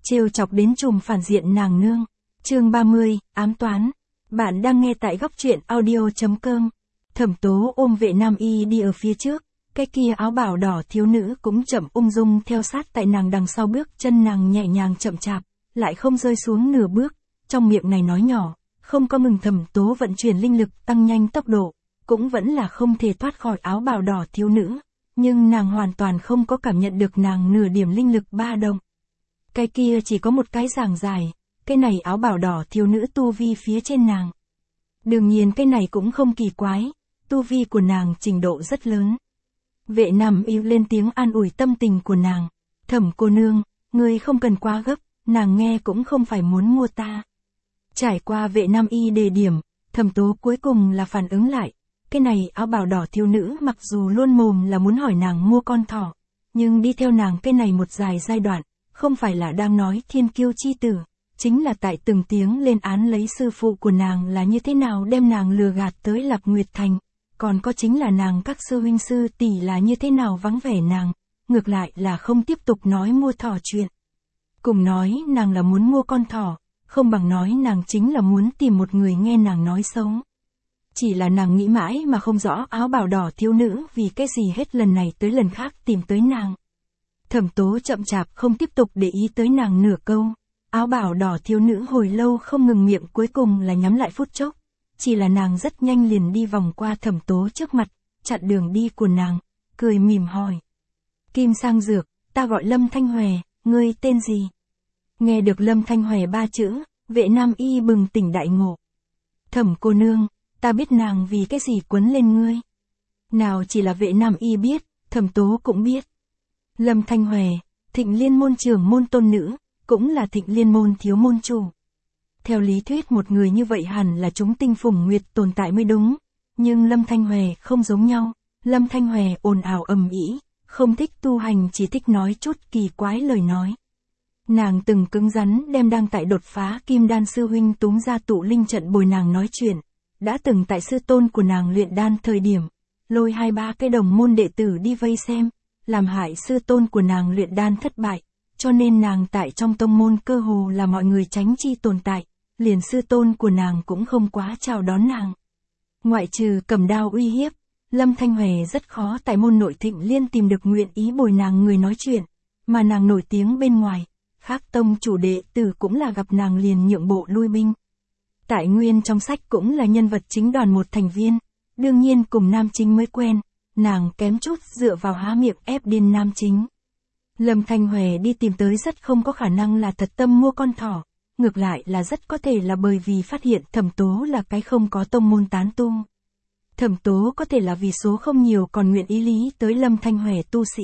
trêu chọc đến trùm phản diện nàng nương. Chương 30, ám toán. Bạn đang nghe tại góc truyện audio.com. Thẩm Tố ôm Vệ Nam Y đi ở phía trước, cái kia áo bào đỏ thiếu nữ cũng chậm ung dung theo sát tại nàng đằng sau, bước chân nàng nhẹ nhàng chậm chạp, lại không rơi xuống nửa bước, trong miệng này nói nhỏ, không có ngừng. Thẩm Tố vận chuyển linh lực tăng nhanh tốc độ, cũng vẫn là không thể thoát khỏi áo bào đỏ thiếu nữ, nhưng nàng hoàn toàn không có cảm nhận được nàng nửa điểm linh lực ba động. Cái kia chỉ có một cái giảng giải, cái này áo bào đỏ thiếu nữ tu vi phía trên nàng. Đương nhiên cái này cũng không kỳ quái, tu vi của nàng trình độ rất lớn. Vệ Nam Y lên tiếng an ủi tâm tình của nàng. Thẩm cô nương, ngươi không cần quá gấp, nàng nghe cũng không phải muốn mua ta. Trải qua Vệ Nam Y đề điểm, Thẩm Tố cuối cùng là phản ứng lại. Cái này áo bào đỏ thiếu nữ mặc dù luôn mồm là muốn hỏi nàng mua con thỏ, nhưng đi theo nàng cái này một dài giai đoạn, không phải là đang nói thiên kiêu chi tử, chính là tại từng tiếng lên án lấy sư phụ của nàng là như thế nào đem nàng lừa gạt tới Lạc Nguyệt Thành, còn có chính là nàng các sư huynh sư tỷ là như thế nào vắng vẻ nàng, ngược lại là không tiếp tục nói mua thỏ chuyện. Cùng nói nàng là muốn mua con thỏ, không bằng nói nàng chính là muốn tìm một người nghe nàng nói xấu. Chỉ là nàng nghĩ mãi mà không rõ áo bào đỏ thiếu nữ vì cái gì hết lần này tới lần khác tìm tới nàng. Thẩm Tố chậm chạp không tiếp tục để ý tới nàng nửa câu. Áo bào đỏ thiếu nữ hồi lâu không ngừng miệng cuối cùng là nhắm lại phút chốc. Chỉ là nàng rất nhanh liền đi vòng qua Thẩm Tố trước mặt, chặn đường đi của nàng, cười mỉm hỏi. Kim Sang Dược, ta gọi Lâm Thanh Hòe, ngươi tên gì? Nghe được Lâm Thanh Hòe ba chữ, Vệ Nam Y bừng tỉnh đại ngộ. Thẩm cô nương, ta biết nàng vì cái gì quấn lên ngươi. Nào chỉ là Vệ Nam Y biết, Thẩm Tố cũng biết. Lâm Thanh Hòe, Thịnh Liên môn trưởng môn tôn nữ, cũng là Thịnh Liên môn thiếu môn chủ. Theo lý thuyết một người như vậy hẳn là chúng tinh phùng nguyệt tồn tại mới đúng, nhưng Lâm Thanh Hòe không giống nhau. Lâm Thanh Hòe ồn ào ầm ĩ, không thích tu hành, chỉ thích nói chút kỳ quái lời nói. Nàng từng cứng rắn đem đang tại đột phá kim đan sư huynh túm ra tụ linh trận bồi nàng nói chuyện, đã từng tại sư tôn của nàng luyện đan thời điểm, lôi 2-3 cái đồng môn đệ tử đi vây xem, làm hại sư tôn của nàng luyện đan thất bại, cho nên nàng tại trong tông môn cơ hồ là mọi người tránh chi tồn tại, liền sư tôn của nàng cũng không quá chào đón nàng. Ngoại trừ cầm đao uy hiếp, Lâm Thanh Hòe rất khó tại môn nội Thịnh Liên tìm được nguyện ý bồi nàng người nói chuyện, mà nàng nổi tiếng bên ngoài, khác tông chủ đệ tử cũng là gặp nàng liền nhượng bộ lui binh. Tại nguyên trong sách cũng là nhân vật chính đoàn một thành viên, đương nhiên cùng Nam Chính mới quen, nàng kém chút dựa vào há miệng ép điên Nam Chính. Lâm Thanh Hòe đi tìm tới rất không có khả năng là thật tâm mua con thỏ, ngược lại là rất có thể là bởi vì phát hiện Thẩm Tố là cái không có tông môn tán tu. Thẩm Tố có thể là vì số không nhiều còn nguyện ý lý tới Lâm Thanh Hòe tu sĩ.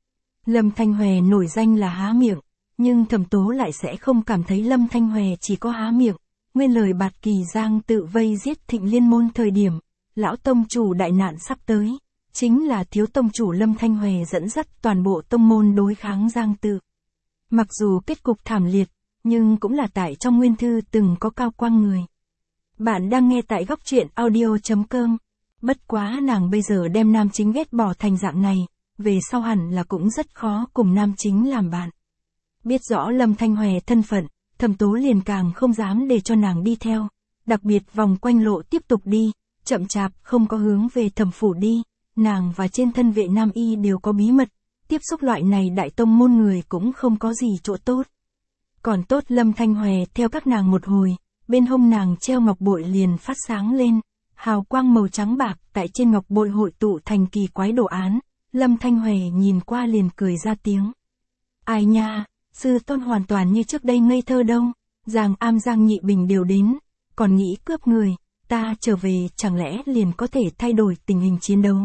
Lâm Thanh Hòe nổi danh là há miệng, nhưng Thẩm Tố lại sẽ không cảm thấy Lâm Thanh Hòe chỉ có há miệng. Nguyên lời Bạt Kỳ Giang tự vây giết Thịnh Liên môn thời điểm, lão tông chủ đại nạn sắp tới, chính là thiếu tông chủ Lâm Thanh Hòe dẫn dắt toàn bộ tông môn đối kháng Giang tự. Mặc dù kết cục thảm liệt, nhưng cũng là tại trong nguyên thư từng có cao quang người. Bạn đang nghe tại góc truyện audio.com. Bất quá nàng bây giờ đem Nam Chính ghét bỏ thành dạng này, về sau hẳn là cũng rất khó cùng Nam Chính làm bạn. Biết rõ Lâm Thanh Hòe thân phận, Thẩm Tố liền càng không dám để cho nàng đi theo, đặc biệt vòng quanh lộ tiếp tục đi, chậm chạp không có hướng về Thẩm phủ đi, nàng và trên thân Vệ Nam Y đều có bí mật, tiếp xúc loại này đại tông môn người cũng không có gì chỗ tốt. Còn tốt Lâm Thanh Hòe theo các nàng một hồi, bên hông nàng treo ngọc bội liền phát sáng lên, hào quang màu trắng bạc tại trên ngọc bội hội tụ thành kỳ quái đồ án, Lâm Thanh Hòe nhìn qua liền cười ra tiếng. Ai nha, sư tôn hoàn toàn như trước đây ngây thơ đâu, Giang Am Giang Nhị Bình đều đến, còn nghĩ cướp người, ta trở về chẳng lẽ liền có thể thay đổi tình hình chiến đấu.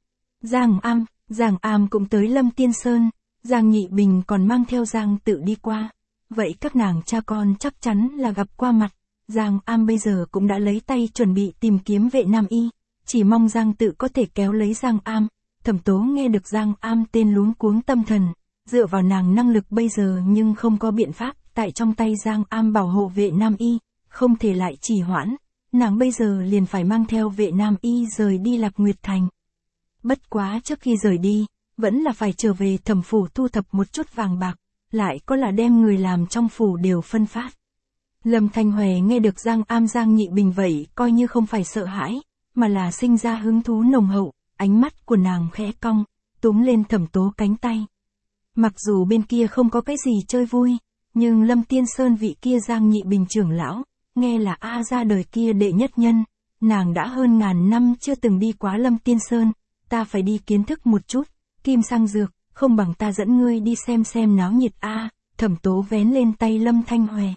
Giang Am cũng tới Lâm Tiên Sơn, Giang Nhị Bình còn mang theo Giang Tự đi qua, vậy các nàng cha con chắc chắn là gặp qua mặt. Giang Am bây giờ cũng đã lấy tay chuẩn bị tìm kiếm Vệ Nam Y, chỉ mong Giang Tự có thể kéo lấy Giang Am. Thẩm Tố nghe được Giang Am tên luống cuống tâm thần, dựa vào nàng năng lực bây giờ nhưng không có biện pháp tại trong tay Giang Am bảo hộ Vệ Nam Y, không thể lại trì hoãn, nàng bây giờ liền phải mang theo Vệ Nam Y rời đi Lạc Nguyệt Thành. Bất quá trước khi rời đi, vẫn là phải trở về Thẩm phủ thu thập một chút vàng bạc, lại có là đem người làm trong phủ đều phân phát. Lâm Thanh Huệ nghe được Giang Nhị Bình vậy coi như không phải sợ hãi, mà là sinh ra hứng thú nồng hậu, ánh mắt của nàng khẽ cong, túm lên Thẩm Tố cánh tay. Mặc dù bên kia không có cái gì chơi vui, nhưng Lâm Tiên Sơn vị kia Giang Nhị Bình trưởng lão, nghe là A ra đời kia đệ nhất nhân, nàng đã hơn ngàn năm chưa từng đi quá Lâm Tiên Sơn, ta phải đi kiến thức một chút, kim sang dược, không bằng ta dẫn ngươi đi xem náo nhiệt a. Thẩm Tố vén lên tay Lâm Thanh Huệ.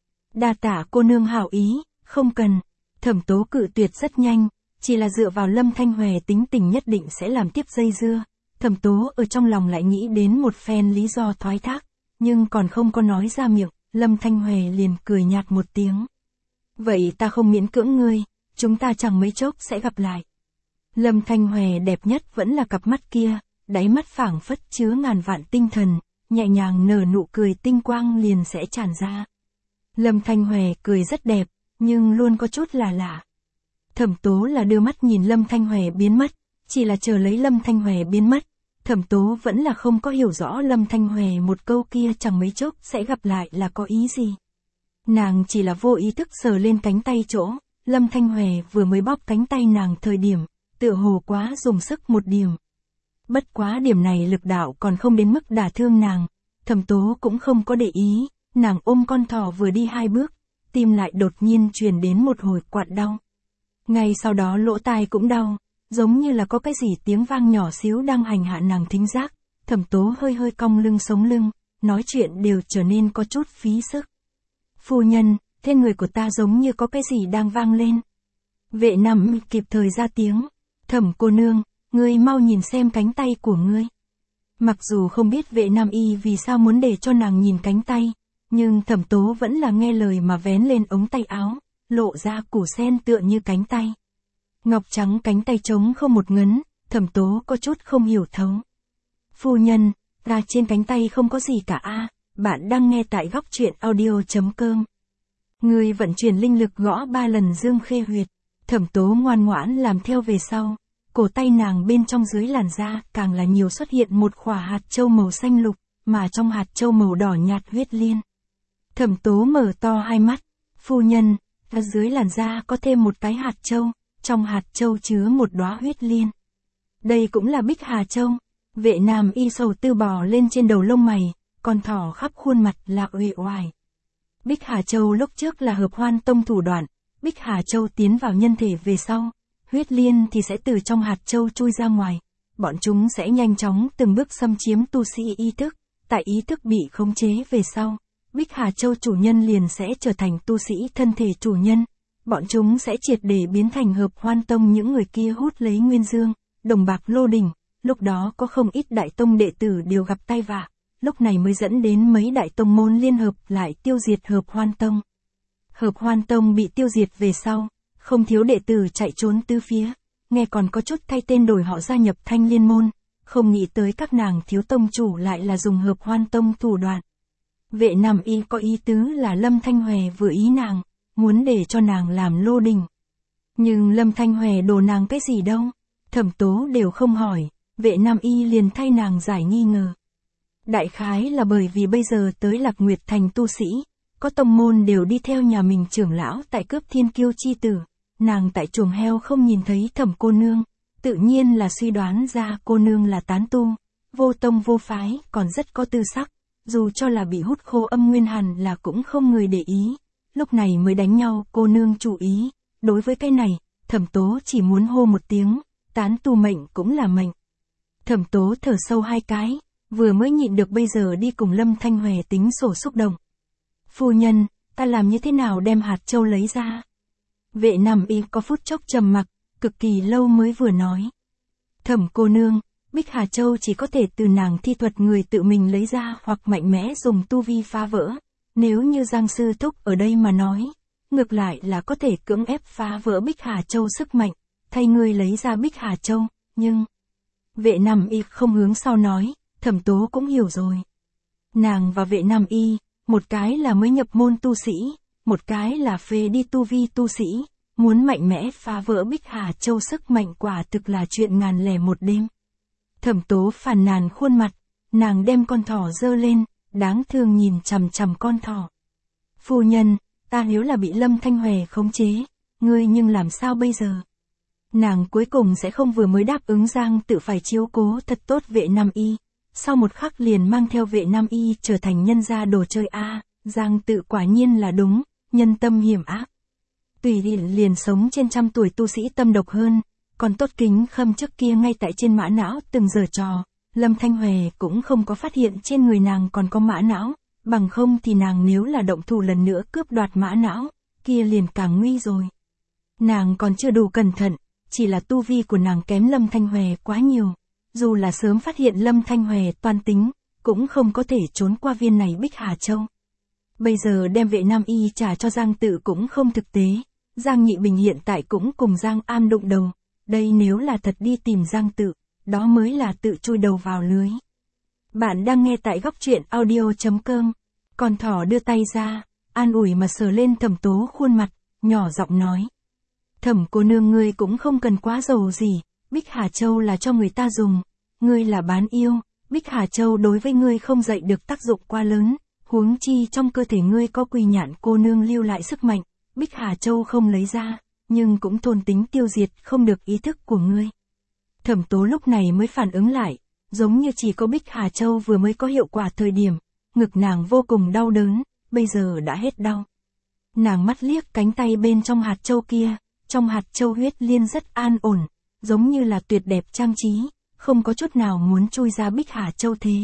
Đa tạ cô nương hảo ý, không cần. Thẩm Tố cự tuyệt rất nhanh, chỉ là dựa vào Lâm Thanh Huệ tính tình nhất định sẽ làm tiếp dây dưa. Thẩm Tố ở trong lòng lại nghĩ đến một phen lý do thoái thác, nhưng còn không có nói ra miệng, Lâm Thanh Huệ liền cười nhạt một tiếng. Vậy ta không miễn cưỡng ngươi, chúng ta chẳng mấy chốc sẽ gặp lại. Lâm Thanh Huệ đẹp nhất vẫn là cặp mắt kia, đáy mắt phảng phất chứa ngàn vạn tinh thần, nhẹ nhàng nở nụ cười tinh quang liền sẽ tràn ra. Lâm Thanh Huệ cười rất đẹp, nhưng luôn có chút là lạ. Thẩm Tố là đưa mắt nhìn Lâm Thanh Huệ biến mất, chỉ là chờ lấy Lâm Thanh Huệ biến mất. Thẩm Tố vẫn là không có hiểu rõ Lâm Thanh Huệ một câu kia chẳng mấy chốc sẽ gặp lại là có ý gì. Nàng chỉ là vô ý thức sờ lên cánh tay chỗ, Lâm Thanh Huệ vừa mới bóp cánh tay nàng thời điểm, tựa hồ quá dùng sức một điểm. Bất quá điểm này lực đạo còn không đến mức đả thương nàng, Thẩm Tố cũng không có để ý, nàng ôm con thỏ vừa đi 2 bước, tim lại đột nhiên truyền đến một hồi quặn đau. Ngay sau đó lỗ tai cũng đau, giống như là có cái gì tiếng vang nhỏ xíu đang hành hạ nàng thính giác. Thẩm Tố hơi hơi cong lưng sống lưng, nói chuyện đều trở nên có chút phí sức. Phu nhân, thế người của ta giống như có cái gì đang vang lên. Vệ Nam kịp thời ra tiếng, Thẩm cô nương, ngươi mau nhìn xem cánh tay của ngươi. Mặc dù không biết Vệ Nam y vì sao muốn để cho nàng nhìn cánh tay, nhưng Thẩm Tố vẫn là nghe lời mà vén lên ống tay áo, lộ ra củ sen tựa như cánh tay. Ngọc trắng cánh tay trống không một ngấn, Thẩm Tố có chút không hiểu thấu. Phu nhân, ra trên cánh tay không có gì cả a. Bạn đang nghe tại góc truyện audio.com. Người vận chuyển linh lực gõ 3 lần Dương Khê huyệt. Thẩm Tố ngoan ngoãn làm theo về sau. Cổ tay nàng bên trong dưới làn da càng là nhiều xuất hiện một khỏa hạt châu màu xanh lục, mà trong hạt châu màu đỏ nhạt huyết liên. Thẩm Tố mở to hai mắt. Phu nhân, ở dưới làn da có thêm một cái hạt châu, trong hạt châu chứa một đóa huyết liên. Đây cũng là Bích Hà Châu. Vệ Nam y sầu tư bò lên trên đầu lông mày, con thỏ khắp khuôn mặt là uể oải. Bích Hà Châu lúc trước là Hợp Hoan Tông thủ đoạn, Bích Hà Châu tiến vào nhân thể về sau, huyết liên thì sẽ từ trong hạt châu chui ra ngoài, bọn chúng sẽ nhanh chóng từng bước xâm chiếm tu sĩ ý thức, tại ý thức bị khống chế về sau, Bích Hà Châu chủ nhân liền sẽ trở thành tu sĩ thân thể chủ nhân, bọn chúng sẽ triệt để biến thành Hợp Hoan Tông những người kia hút lấy nguyên dương, đồng bạc lô đỉnh, lúc đó có không ít đại tông đệ tử đều gặp tai vạ. Lúc này mới dẫn đến mấy đại tông môn liên hợp lại tiêu diệt Hợp Hoan Tông. Hợp Hoan Tông bị tiêu diệt về sau, không thiếu đệ tử chạy trốn tứ phía, nghe còn có chút thay tên đổi họ gia nhập Thanh Liên môn, không nghĩ tới các nàng thiếu tông chủ lại là dùng Hợp Hoan Tông thủ đoạn. Vệ Nam y có ý tứ là Lâm Thanh Huệ vừa ý nàng, muốn để cho nàng làm lô đình. Nhưng Lâm Thanh Huệ đồ nàng cái gì đâu, Thẩm Tố đều không hỏi, Vệ Nam y liền thay nàng giải nghi ngờ. Đại khái là bởi vì bây giờ tới Lạc Nguyệt thành tu sĩ, có tông môn đều đi theo nhà mình trưởng lão tại cướp thiên kiêu chi tử, nàng tại chuồng heo không nhìn thấy Thẩm cô nương, tự nhiên là suy đoán ra cô nương là tán tu, vô tông vô phái, còn rất có tư sắc, dù cho là bị hút khô âm nguyên hàn là cũng không người để ý, lúc này mới đánh nhau cô nương chú ý, đối với cái này, Thẩm Tố chỉ muốn hô một tiếng, tán tu mệnh cũng là mệnh. Thẩm Tố thở sâu 2 cái. Vừa mới nhịn được bây giờ đi cùng Lâm Thanh Huệ tính sổ xúc động. Phu nhân, ta làm như thế nào đem hạt châu lấy ra? Vệ Nam y có phút chốc trầm mặc, cực kỳ lâu mới vừa nói. Thẩm cô nương, Bích Hà Châu chỉ có thể từ nàng thi thuật người tự mình lấy ra hoặc mạnh mẽ dùng tu vi phá vỡ. Nếu như Giang Sư Thúc ở đây mà nói, ngược lại là có thể cưỡng ép phá vỡ Bích Hà Châu sức mạnh, thay ngươi lấy ra Bích Hà Châu, nhưng... Vệ Nam y không hướng sau nói. Thẩm Tố cũng hiểu rồi. Nàng và Vệ Nam y, một cái là mới nhập môn tu sĩ, một cái là phê đi tu vi tu sĩ, muốn mạnh mẽ phá vỡ Bích Hà Châu sức mạnh quả thực là chuyện ngàn lẻ một đêm. Thẩm Tố phàn nàn khuôn mặt, nàng đem con thỏ dơ lên, đáng thương nhìn chằm chằm con thỏ. Phu nhân, ta nếu là bị Lâm Thanh Hòe khống chế, ngươi nhưng làm sao bây giờ? Nàng cuối cùng sẽ không vừa mới đáp ứng Giang Tự phải chiếu cố thật tốt vệ Nam Y, sau một khắc liền mang theo vệ Nam Y trở thành nhân gia đồ chơi a. Giang Tự quả nhiên là đúng, nhân tâm hiểm ác. Tùy liền sống trên 100 tuổi tu sĩ tâm độc hơn, còn Tốt Kính Khâm trước kia ngay tại trên mã não từng giở trò, Lâm Thanh Hòe cũng không có phát hiện trên người nàng còn có mã não, bằng không thì nàng nếu là động thủ lần nữa cướp đoạt mã não, kia liền càng nguy rồi. Nàng còn chưa đủ cẩn thận, chỉ là tu vi của nàng kém Lâm Thanh Hòe quá nhiều, dù là sớm phát hiện Lâm Thanh Hòe toan tính, cũng không có thể trốn qua viên này Bích Hà Châu. Bây giờ đem vệ Nam Y trả cho Giang Tự cũng không thực tế, Giang Nhị Bình hiện tại cũng cùng Giang An đụng đầu, đây nếu là thật đi tìm Giang Tự, đó mới là tự chui đầu vào lưới. Bạn đang nghe tại góc truyện audio.com, con thỏ đưa tay ra, an ủi mà sờ lên Thẩm Tố khuôn mặt, nhỏ giọng nói. Thẩm cô nương ngươi cũng không cần quá giàu gì, Bích Hà Châu là cho người ta dùng, ngươi là bán yêu, Bích Hà Châu đối với ngươi không dậy được tác dụng quá lớn, huống chi trong cơ thể ngươi có Quỳ Nhạn cô nương lưu lại sức mạnh, Bích Hà Châu không lấy ra, nhưng cũng thôn tính tiêu diệt không được ý thức của ngươi. Thẩm Tố lúc này mới phản ứng lại, giống như chỉ có Bích Hà Châu vừa mới có hiệu quả thời điểm, ngực nàng vô cùng đau đớn, bây giờ đã hết đau. Nàng mắt liếc cánh tay bên trong hạt châu kia, trong hạt châu huyết liên rất an ổn, giống như là tuyệt đẹp trang trí, không có chút nào muốn chui ra Bích Hà Châu thế.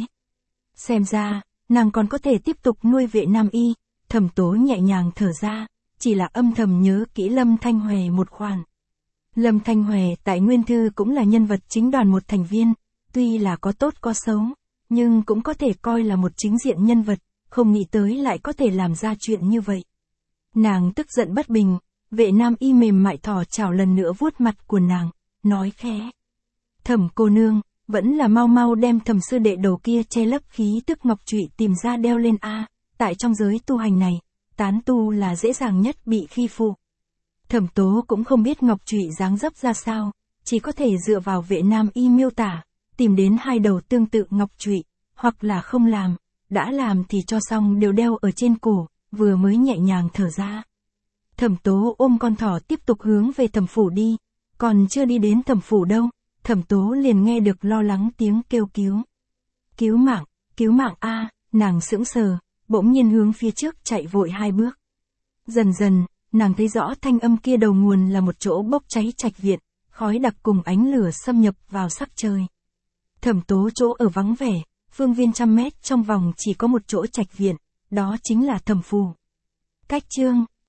Xem ra, nàng còn có thể tiếp tục nuôi vệ Nam Y, Thẩm Tố nhẹ nhàng thở ra, chỉ là âm thầm nhớ kỹ Lâm Thanh Hòe một khoản. Lâm Thanh Hòe tại Nguyên Thư cũng là nhân vật chính đoàn một thành viên, tuy là có tốt có xấu, nhưng cũng có thể coi là một chính diện nhân vật, không nghĩ tới lại có thể làm ra chuyện như vậy. Nàng tức giận bất bình, vệ Nam Y mềm mại thỏ chảo lần nữa vuốt mặt của nàng, nói khẽ. Thẩm cô nương, vẫn là mau mau đem Thẩm sư đệ đầu kia che lấp khí tức ngọc trụy tìm ra đeo lên a. Tại trong giới tu hành này, tán tu là dễ dàng nhất bị khi phụ. Thẩm Tố cũng không biết ngọc trụy dáng dấp ra sao, chỉ có thể dựa vào vệ Nam Y miêu tả, tìm đến 2 đầu tương tự ngọc trụy, hoặc là không làm, đã làm thì cho xong đều đeo ở trên cổ, vừa mới nhẹ nhàng thở ra. Thẩm Tố ôm con thỏ tiếp tục hướng về Thẩm phủ đi, còn chưa đi đến Thẩm phủ đâu, Thẩm Tố liền nghe được lo lắng tiếng kêu cứu. Cứu mạng a, nàng sững sờ, bỗng nhiên hướng phía trước chạy vội 2 bước. Dần dần, nàng thấy rõ thanh âm kia đầu nguồn là một chỗ bốc cháy trạch viện, khói đặc cùng ánh lửa xâm nhập vào sắc trời. Thẩm Tố chỗ ở vắng vẻ, phương viên 100 mét trong vòng chỉ có một chỗ trạch viện, đó chính là Thẩm phủ. Cách chương